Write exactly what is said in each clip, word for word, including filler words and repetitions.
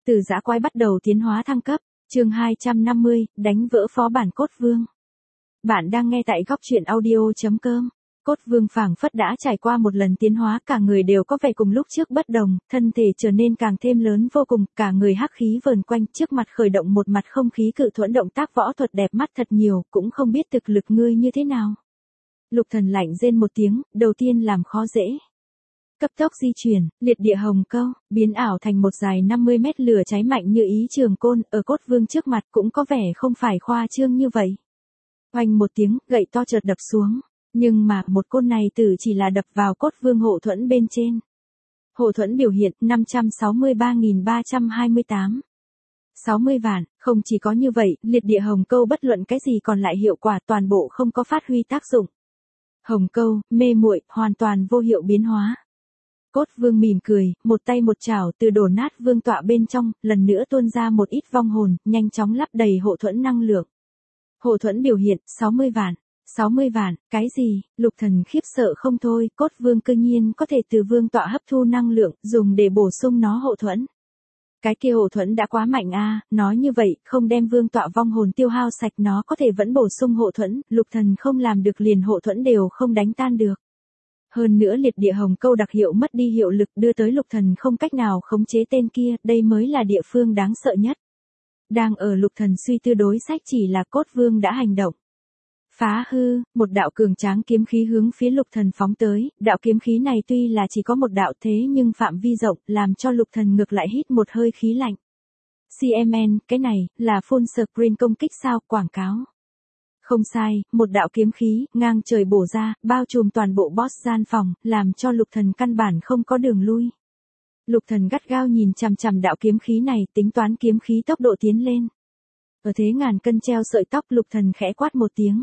Từ dã quái bắt đầu tiến hóa thăng cấp, chương hai trăm năm mươi, đánh vỡ phó bản Cốt Vương. Bạn đang nghe tại góc truyện audio.com. Cốt Vương phảng phất đã trải qua một lần tiến hóa, cả người đều có vẻ cùng lúc trước bất đồng, thân thể trở nên càng thêm lớn vô cùng, cả người hắc khí vờn quanh, trước mặt khởi động một mặt không khí cự thuẫn, động tác võ thuật đẹp mắt thật nhiều, cũng không biết thực lực ngươi như thế nào. Lục Thần lạnh rên một tiếng, đầu tiên làm khó dễ. Cấp tốc di chuyển, liệt địa hồng câu, biến ảo thành một dài năm mươi mét lửa cháy mạnh như ý trường côn, ở Cốt Vương trước mặt cũng có vẻ không phải khoa trương như vậy. Oanh một tiếng, gậy to chợt đập xuống, nhưng mà một côn này tử chỉ là đập vào Cốt Vương hộ thuẫn bên trên. Hộ thuẫn biểu hiện năm trăm sáu mươi ba nghìn ba trăm hai mươi tám. sáu mươi vạn, không chỉ có như vậy, liệt địa hồng câu bất luận cái gì còn lại hiệu quả toàn bộ không có phát huy tác dụng. Hồng câu, mê muội, hoàn toàn vô hiệu biến hóa. Cốt Vương mỉm cười, một tay một chảo từ đổ nát vương tọa bên trong, lần nữa tuôn ra một ít vong hồn, nhanh chóng lắp đầy hộ thuẫn năng lượng. Hộ thuẫn biểu hiện, sáu mươi vạn. sáu mươi vạn, cái gì? Lục Thần khiếp sợ không thôi, Cốt Vương cư nhiên có thể từ vương tọa hấp thu năng lượng, dùng để bổ sung nó hộ thuẫn. Cái kia hộ thuẫn đã quá mạnh a, à, nói như vậy, không đem vương tọa vong hồn tiêu hao sạch nó có thể vẫn bổ sung hộ thuẫn, Lục Thần không làm được liền hộ thuẫn đều không đánh tan được. Hơn nữa liệt địa hồng câu đặc hiệu mất đi hiệu lực đưa tới Lục Thần không cách nào khống chế tên kia, đây mới là địa phương đáng sợ nhất. Đang ở Lục Thần suy tư đối sách chỉ là Cốt Vương đã hành động. Phá hư, một đạo cường tráng kiếm khí hướng phía Lục Thần phóng tới, đạo kiếm khí này tuy là chỉ có một đạo thế nhưng phạm vi rộng, làm cho Lục Thần ngược lại hít một hơi khí lạnh. xê em en, cái này, là full screen công kích sao, quảng cáo. Không sai, một đạo kiếm khí, ngang trời bổ ra, bao trùm toàn bộ boss gian phòng, làm cho Lục Thần căn bản không có đường lui. Lục Thần gắt gao nhìn chằm chằm đạo kiếm khí này, tính toán kiếm khí tốc độ tiến lên. Ở thế ngàn cân treo sợi tóc, Lục Thần khẽ quát một tiếng.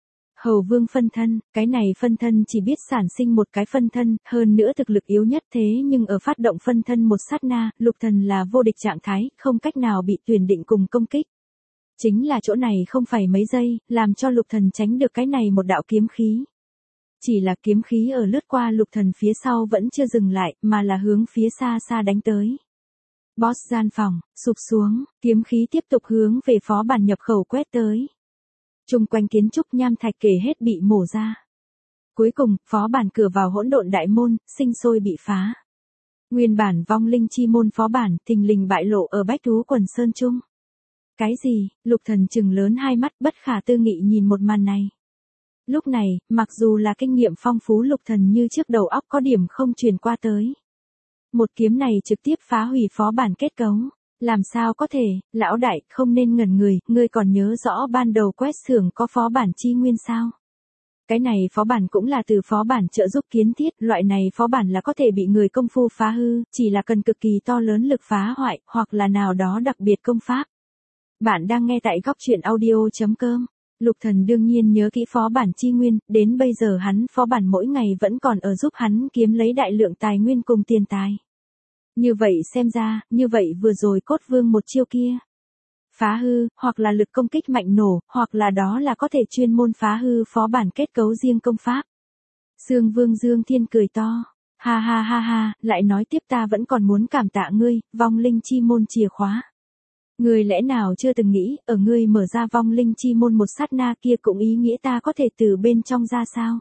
Hầu Vương phân thân, cái này phân thân chỉ biết sản sinh một cái phân thân, hơn nữa thực lực yếu nhất thế nhưng ở phát động phân thân một sát na, Lục Thần là vô địch trạng thái, không cách nào bị tuyển định cùng công kích. Chính là chỗ này không phải mấy giây, làm cho Lục Thần tránh được cái này một đạo kiếm khí. Chỉ là kiếm khí ở lướt qua Lục Thần phía sau vẫn chưa dừng lại, mà là hướng phía xa xa đánh tới. Boss gian phòng, sụp xuống, kiếm khí tiếp tục hướng về phó bản nhập khẩu quét tới. Trung quanh kiến trúc nham thạch kể hết bị mổ ra. Cuối cùng, phó bản cửa vào hỗn độn đại môn, sinh sôi bị phá. Nguyên bản vong linh chi môn phó bản, thình lình bại lộ ở Bách Thú Quần Sơn Trung. Cái gì? Lục Thần trừng lớn hai mắt bất khả tư nghị nhìn một màn này. Lúc này, mặc dù là kinh nghiệm phong phú Lục Thần như trước đầu óc có điểm không truyền qua tới. Một kiếm này trực tiếp phá hủy phó bản kết cấu. Làm sao có thể, lão đại, không nên ngẩn người, ngươi còn nhớ rõ ban đầu quét xưởng có phó bản chi nguyên sao? Cái này phó bản cũng là từ phó bản trợ giúp kiến thiết, loại này phó bản là có thể bị người công phu phá hư, chỉ là cần cực kỳ to lớn lực phá hoại, hoặc là nào đó đặc biệt công pháp. Bạn đang nghe tại góc truyện audio.com. Lục Thần đương nhiên nhớ kỹ phó bản chi nguyên, đến bây giờ hắn phó bản mỗi ngày vẫn còn ở giúp hắn kiếm lấy đại lượng tài nguyên cùng tiền tài. Như vậy xem ra, như vậy vừa rồi Cốt Vương một chiêu kia. Phá hư, hoặc là lực công kích mạnh nổ, hoặc là đó là có thể chuyên môn phá hư phó bản kết cấu riêng công pháp. Sương Vương Dương Thiên cười to. Ha ha ha ha, lại nói tiếp ta vẫn còn muốn cảm tạ ngươi, vong linh chi môn chìa khóa. Ngươi lẽ nào chưa từng nghĩ, ở ngươi mở ra vong linh chi môn một sát na kia cũng ý nghĩa ta có thể từ bên trong ra sao?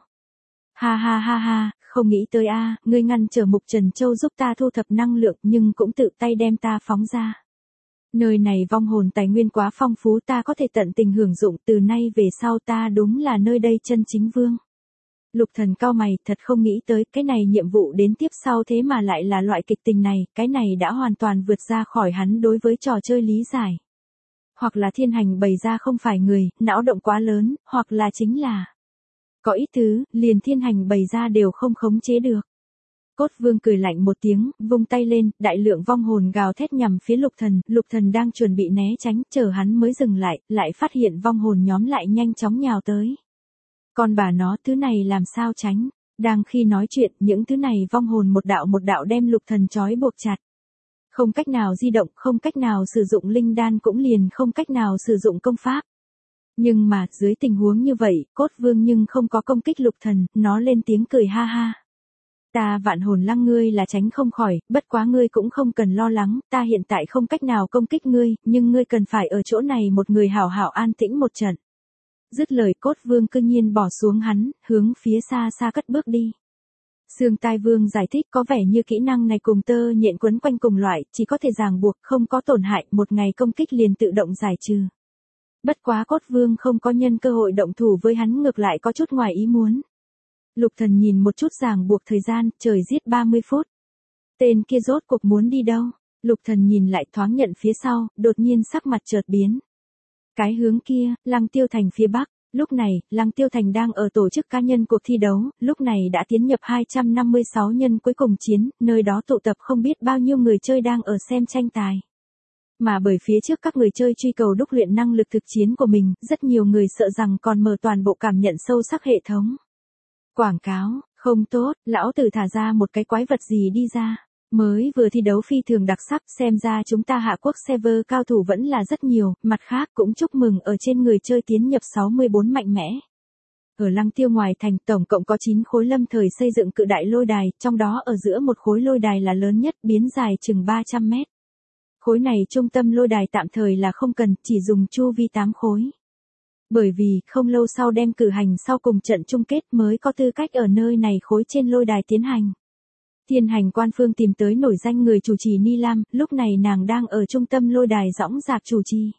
Ha ha ha ha, không nghĩ tới a, à, ngươi ngăn trở Mục Trần Châu giúp ta thu thập năng lượng nhưng cũng tự tay đem ta phóng ra. Nơi này vong hồn tài nguyên quá phong phú ta có thể tận tình hưởng dụng, từ nay về sau ta đúng là nơi đây chân chính vương. Lục Thần cau mày, thật không nghĩ tới cái này nhiệm vụ đến tiếp sau thế mà lại là loại kịch tình này, cái này đã hoàn toàn vượt ra khỏi hắn đối với trò chơi lý giải. Hoặc là thiên hành bày ra không phải người, não động quá lớn, hoặc là chính là có ít thứ, liền thiên hành bày ra đều không khống chế được. Cốt Vương cười lạnh một tiếng, vung tay lên, đại lượng vong hồn gào thét nhằm phía Lục Thần, Lục Thần đang chuẩn bị né tránh, chờ hắn mới dừng lại, lại phát hiện vong hồn nhóm lại nhanh chóng nhào tới. Còn bà nó, thứ này làm sao tránh? Đang khi nói chuyện, những thứ này vong hồn một đạo một đạo đem Lục Thần trói buộc chặt. Không cách nào di động, không cách nào sử dụng linh đan cũng liền không cách nào sử dụng công pháp. Nhưng mà, dưới tình huống như vậy, Cốt Vương nhưng không có công kích Lục Thần, nó lên tiếng cười ha ha. Ta vạn hồn lăng ngươi là tránh không khỏi, bất quá ngươi cũng không cần lo lắng, ta hiện tại không cách nào công kích ngươi, nhưng ngươi cần phải ở chỗ này một người hảo hảo an tĩnh một trận. Dứt lời cốt vương cương nhiên bỏ xuống hắn, hướng phía xa xa cất bước đi. Sương Tai Vương giải thích có vẻ như kỹ năng này cùng tơ nhện quấn quanh cùng loại, chỉ có thể ràng buộc, không có tổn hại, một ngày công kích liền tự động giải trừ. Bất quá cốt vương không có nhân cơ hội động thủ với hắn ngược lại có chút ngoài ý muốn. Lục Thần nhìn một chút ràng buộc thời gian, trời giết ba mươi phút. Tên kia rốt cuộc muốn đi đâu? Lục Thần nhìn lại thoáng nhận phía sau, đột nhiên sắc mặt chợt biến. Cái hướng kia, Lăng Tiêu Thành phía bắc. Lúc này, Lăng Tiêu Thành đang ở tổ chức cá nhân cuộc thi đấu, lúc này đã tiến nhập hai trăm năm mươi sáu nhân cuối cùng chiến, nơi đó tụ tập không biết bao nhiêu người chơi đang ở xem tranh tài. Mà bởi phía trước các người chơi truy cầu đúc luyện năng lực thực chiến của mình, rất nhiều người sợ rằng còn mở toàn bộ cảm nhận sâu sắc hệ thống. Quảng cáo, không tốt, lão tử thả ra một cái quái vật gì đi ra. Mới vừa thi đấu phi thường đặc sắc, xem ra chúng ta hạ quốc server cao thủ vẫn là rất nhiều, mặt khác cũng chúc mừng ở trên người chơi tiến nhập sáu mươi bốn mạnh mẽ. Ở Lăng Tiêu ngoài thành tổng cộng có chín khối lâm thời xây dựng cự đại lôi đài, trong đó ở giữa một khối lôi đài là lớn nhất, biến dài chừng ba trăm mét. Khối này trung tâm lôi đài tạm thời là không cần, chỉ dùng chu vi tám khối. Bởi vì, không lâu sau đem cử hành sau cùng trận chung kết mới có tư cách ở nơi này khối trên lôi đài tiến hành. Thiên hành quan phương tìm tới nổi danh người chủ trì Ni Lam, lúc này nàng đang ở trung tâm lôi đài dõng dạc chủ trì.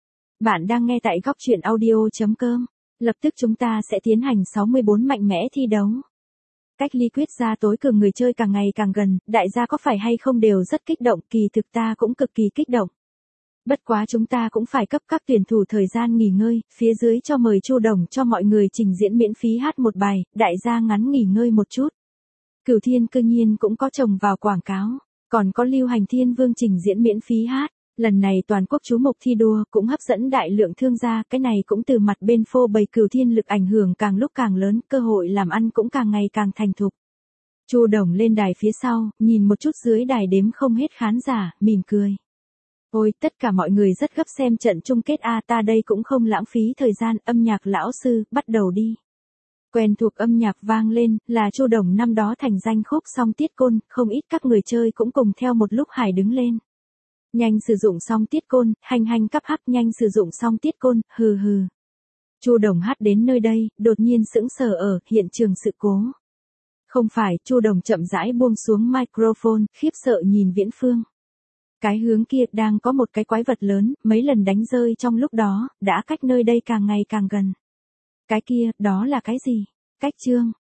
Bạn đang nghe tại góc truyện audio.com. Lập tức chúng ta sẽ tiến hành sáu mươi bốn mạnh mẽ thi đấu. Cách ly quyết ra tối cường người chơi càng ngày càng gần, đại gia có phải hay không đều rất kích động, kỳ thực ta cũng cực kỳ kích động. Bất quá chúng ta cũng phải cấp các tuyển thủ thời gian nghỉ ngơi, phía dưới cho mời Chu Đồng cho mọi người trình diễn miễn phí hát một bài, đại gia ngắn nghỉ ngơi một chút. Cửu Thiên cương nhiên cũng có chồng vào quảng cáo, còn có Lưu Hành Thiên Vương trình diễn miễn phí hát, lần này toàn quốc chú mục thi đua cũng hấp dẫn đại lượng thương gia, cái này cũng từ mặt bên phô bày Cửu Thiên lực ảnh hưởng càng lúc càng lớn, cơ hội làm ăn cũng càng ngày càng thành thục. Chu Đồng lên đài phía sau, nhìn một chút dưới đài đếm không hết khán giả, mỉm cười. Ôi, tất cả mọi người rất gấp xem trận chung kết a, ta đây cũng không lãng phí thời gian, âm nhạc lão sư, bắt đầu đi. Quen thuộc âm nhạc vang lên, là Chu Đồng năm đó thành danh khúc Song Tiết Côn, không ít các người chơi cũng cùng theo một lúc hải đứng lên. Nhanh sử dụng Song Tiết Côn, hành hành cấp hắc nhanh sử dụng Song Tiết Côn, hừ hừ. Chu Đồng hát đến nơi đây, đột nhiên sững sờ ở hiện trường sự cố. Không phải, Chu Đồng chậm rãi buông xuống microphone, khiếp sợ nhìn Viễn Phương. Cái hướng kia đang có một cái quái vật lớn, mấy lần đánh rơi trong lúc đó, đã cách nơi đây càng ngày càng gần. Cái kia, đó là cái gì? Cách chương.